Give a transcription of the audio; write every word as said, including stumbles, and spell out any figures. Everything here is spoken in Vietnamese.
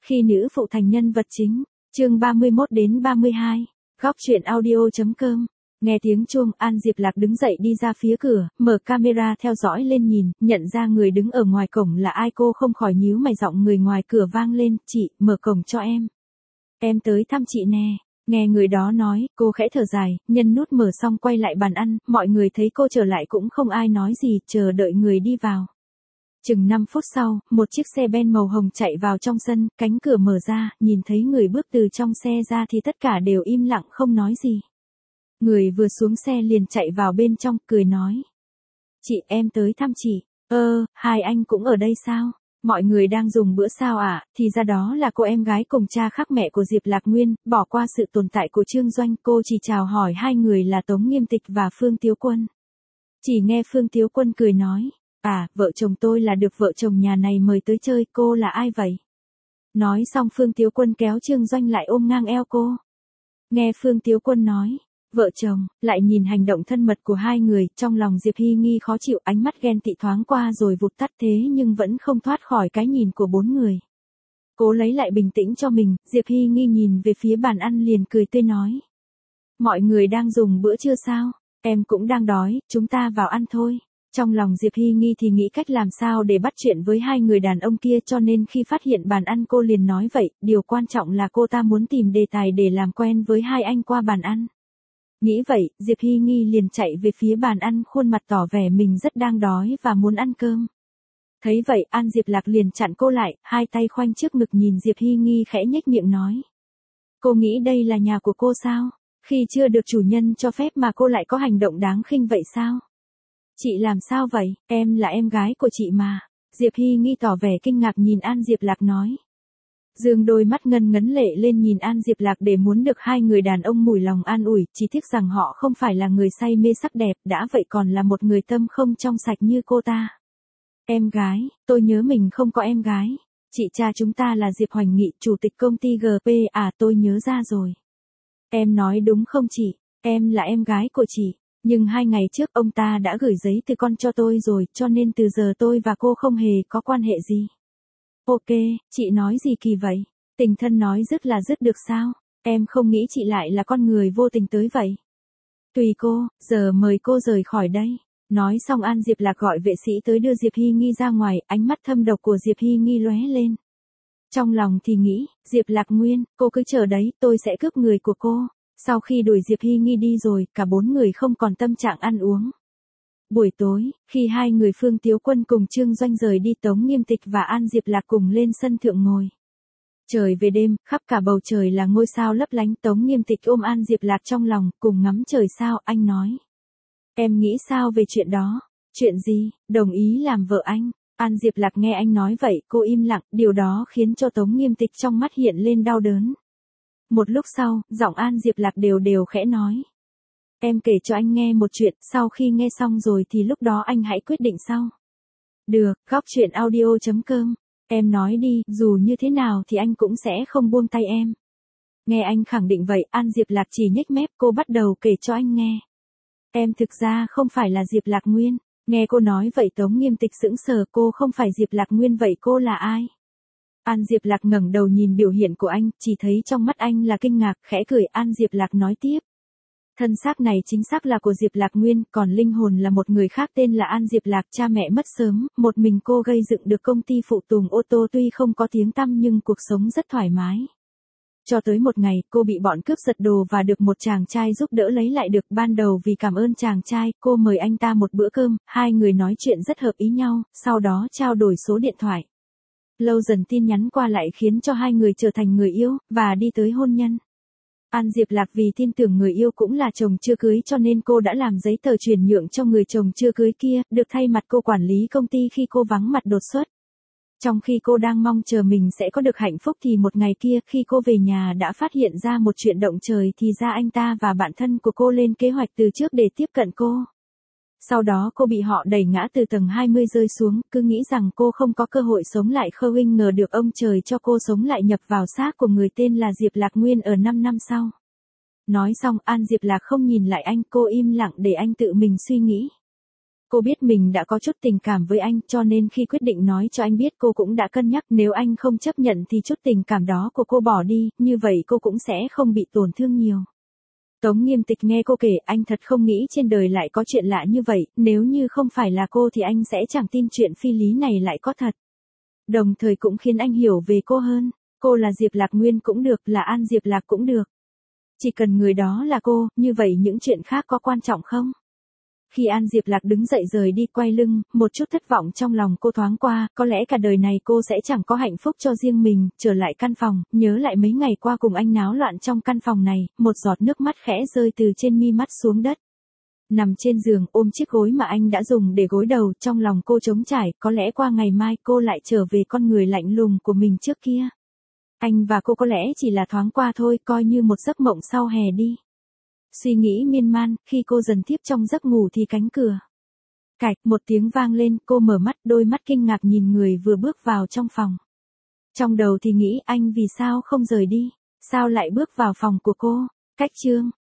Khi nữ phụ thành nhân vật chính, chương ba mươi mốt đến ba mươi hai, góc truyện audio.com. Nghe tiếng chuông, An Diệp Lạc đứng dậy đi ra phía cửa, mở camera theo dõi lên nhìn, nhận ra người đứng ở ngoài cổng là ai, cô không khỏi nhíu mày, giọng người ngoài cửa vang lên, chị, mở cổng cho em. Em tới thăm chị nè. Nghe người đó nói, cô khẽ thở dài, nhân nút mở xong quay lại bàn ăn, mọi người thấy cô trở lại cũng không ai nói gì, chờ đợi người đi vào. Chừng năm phút sau, một chiếc xe ben màu hồng chạy vào trong sân, cánh cửa mở ra, nhìn thấy người bước từ trong xe ra thì tất cả đều im lặng không nói gì. Người vừa xuống xe liền chạy vào bên trong, cười nói. Chị, em tới thăm chị. Ơ, hai anh cũng ở đây sao? Mọi người đang dùng bữa sao ạ? À? Thì ra đó là cô em gái cùng cha khác mẹ của Diệp Lạc Nguyên, bỏ qua sự tồn tại của Trương Doanh, cô chỉ chào hỏi hai người là Tống Nghiêm Tịch và Phương Tiếu Quân. Chỉ nghe Phương Tiếu Quân cười nói. À, vợ chồng tôi là được vợ chồng nhà này mời tới chơi, cô là ai vậy? Nói xong Phương Tiếu Quân kéo Trương Doanh lại ôm ngang eo cô. Nghe Phương Tiếu Quân nói, vợ chồng, lại nhìn hành động thân mật của hai người, trong lòng Diệp Hy Nghi khó chịu, ánh mắt ghen tị thoáng qua rồi vụt tắt, thế nhưng vẫn không thoát khỏi cái nhìn của bốn người. Cố lấy lại bình tĩnh cho mình, Diệp Hy Nghi nhìn về phía bàn ăn liền cười tươi nói. Mọi người đang dùng bữa trưa sao? Em cũng đang đói, chúng ta vào ăn thôi. Trong lòng Diệp Hy Nghi thì nghĩ cách làm sao để bắt chuyện với hai người đàn ông kia, cho nên khi phát hiện bàn ăn cô liền nói vậy, điều quan trọng là cô ta muốn tìm đề tài để làm quen với hai anh qua bàn ăn. Nghĩ vậy, Diệp Hy Nghi liền chạy về phía bàn ăn, khuôn mặt tỏ vẻ mình rất đang đói và muốn ăn cơm. Thấy vậy, An Diệp Lạc liền chặn cô lại, hai tay khoanh trước ngực nhìn Diệp Hy Nghi khẽ nhếch miệng nói. Cô nghĩ đây là nhà của cô sao? Khi chưa được chủ nhân cho phép mà cô lại có hành động đáng khinh vậy sao? Chị làm sao vậy? Em là em gái của chị mà. Diệp Hy Nghi tỏ vẻ kinh ngạc nhìn An Diệp Lạc nói. Dương đôi mắt ngân ngấn lệ lên nhìn An Diệp Lạc để muốn được hai người đàn ông mùi lòng an ủi, chỉ tiếc rằng họ không phải là người say mê sắc đẹp, đã vậy còn là một người tâm không trong sạch như cô ta. Em gái, tôi nhớ mình không có em gái. Chị cha chúng ta là Diệp Hoành Nghị, chủ tịch công ty giê pê, à tôi nhớ ra rồi. Em nói đúng không chị? Em là em gái của chị. Nhưng hai ngày trước ông ta đã gửi giấy từ con cho tôi rồi, cho nên từ giờ tôi và cô không hề có quan hệ gì. Ok, chị nói gì kỳ vậy? Tình thân nói dứt là dứt được sao? Em không nghĩ chị lại là con người vô tình tới vậy. Tùy cô, giờ mời cô rời khỏi đây. Nói xong An Diệp Lạc gọi vệ sĩ tới đưa Diệp Hy Nghi ra ngoài, ánh mắt thâm độc của Diệp Hy Nghi lóe lên. Trong lòng thì nghĩ, Diệp Lạc Nguyên, cô cứ chờ đấy, tôi sẽ cướp người của cô. Sau khi đuổi Diệp Hy Nghi đi rồi, cả bốn người không còn tâm trạng ăn uống. Buổi tối, khi hai người Phương Tiếu Quân cùng Trương Doanh rời đi, Tống Nghiêm Tịch và An Diệp Lạc cùng lên sân thượng ngồi. Trời về đêm, khắp cả bầu trời là ngôi sao lấp lánh, Tống Nghiêm Tịch ôm An Diệp Lạc trong lòng, cùng ngắm trời sao, anh nói. Em nghĩ sao về chuyện đó? Chuyện gì? Đồng ý làm vợ anh. An Diệp Lạc nghe anh nói vậy, cô im lặng, điều đó khiến cho Tống Nghiêm Tịch trong mắt hiện lên đau đớn. Một lúc sau, giọng An Diệp Lạc đều đều khẽ nói. Em kể cho anh nghe một chuyện, sau khi nghe xong rồi thì lúc đó anh hãy quyết định sau. Được, góc truyện audio.com. Em nói đi, dù như thế nào thì anh cũng sẽ không buông tay em. Nghe anh khẳng định vậy, An Diệp Lạc chỉ nhếch mép, cô bắt đầu kể cho anh nghe. Em thực ra không phải là Diệp Lạc Nguyên. Nghe cô nói vậy Tống Nghiêm Tịch sững sờ, cô không phải Diệp Lạc Nguyên vậy cô là ai? An Diệp Lạc ngẩng đầu nhìn biểu hiện của anh, chỉ thấy trong mắt anh là kinh ngạc, khẽ cười. An Diệp Lạc nói tiếp. Thân xác này chính xác là của Diệp Lạc Nguyên, còn linh hồn là một người khác tên là An Diệp Lạc, cha mẹ mất sớm, một mình cô gây dựng được công ty phụ tùng ô tô, tuy không có tiếng tăm nhưng cuộc sống rất thoải mái. Cho tới một ngày, cô bị bọn cướp giật đồ và được một chàng trai giúp đỡ lấy lại được. Ban đầu vì cảm ơn chàng trai, cô mời anh ta một bữa cơm, hai người nói chuyện rất hợp ý nhau, sau đó trao đổi số điện thoại. Lâu dần tin nhắn qua lại khiến cho hai người trở thành người yêu, và đi tới hôn nhân. An Diệp Lạc vì tin tưởng người yêu cũng là chồng chưa cưới cho nên cô đã làm giấy tờ chuyển nhượng cho người chồng chưa cưới kia, được thay mặt cô quản lý công ty khi cô vắng mặt đột xuất. Trong khi cô đang mong chờ mình sẽ có được hạnh phúc thì một ngày kia khi cô về nhà đã phát hiện ra một chuyện động trời, thì ra anh ta và bạn thân của cô lên kế hoạch từ trước để tiếp cận cô. Sau đó cô bị họ đẩy ngã từ tầng hai mươi rơi xuống, cứ nghĩ rằng cô không có cơ hội sống lại, không ngờ được ông trời cho cô sống lại, nhập vào xác của người tên là Diệp Lạc Nguyên ở năm năm sau. Nói xong An Diệp Lạc không nhìn lại anh, cô im lặng để anh tự mình suy nghĩ. Cô biết mình đã có chút tình cảm với anh, cho nên khi quyết định nói cho anh biết cô cũng đã cân nhắc nếu anh không chấp nhận thì chút tình cảm đó của cô bỏ đi, như vậy cô cũng sẽ không bị tổn thương nhiều. Tống Nghiêm Tịch nghe cô kể, anh thật không nghĩ trên đời lại có chuyện lạ như vậy, nếu như không phải là cô thì anh sẽ chẳng tin chuyện phi lý này lại có thật. Đồng thời cũng khiến anh hiểu về cô hơn, cô là Diệp Lạc Nguyên cũng được, là An Diệp Lạc cũng được. Chỉ cần người đó là cô, như vậy những chuyện khác có quan trọng không? Khi An Diệp Lạc đứng dậy rời đi quay lưng, một chút thất vọng trong lòng cô thoáng qua, có lẽ cả đời này cô sẽ chẳng có hạnh phúc cho riêng mình, trở lại căn phòng, nhớ lại mấy ngày qua cùng anh náo loạn trong căn phòng này, một giọt nước mắt khẽ rơi từ trên mi mắt xuống đất. Nằm trên giường ôm chiếc gối mà anh đã dùng để gối đầu, trong lòng cô trống trải, có lẽ qua ngày mai cô lại trở về con người lạnh lùng của mình trước kia. Anh và cô có lẽ chỉ là thoáng qua thôi, coi như một giấc mộng sau hè đi. Suy nghĩ miên man, khi cô dần thiếp trong giấc ngủ thì cánh cửa cạch một tiếng vang lên, cô mở mắt, đôi mắt kinh ngạc nhìn người vừa bước vào trong phòng. Trong đầu thì nghĩ anh vì sao không rời đi, sao lại bước vào phòng của cô. Cách chương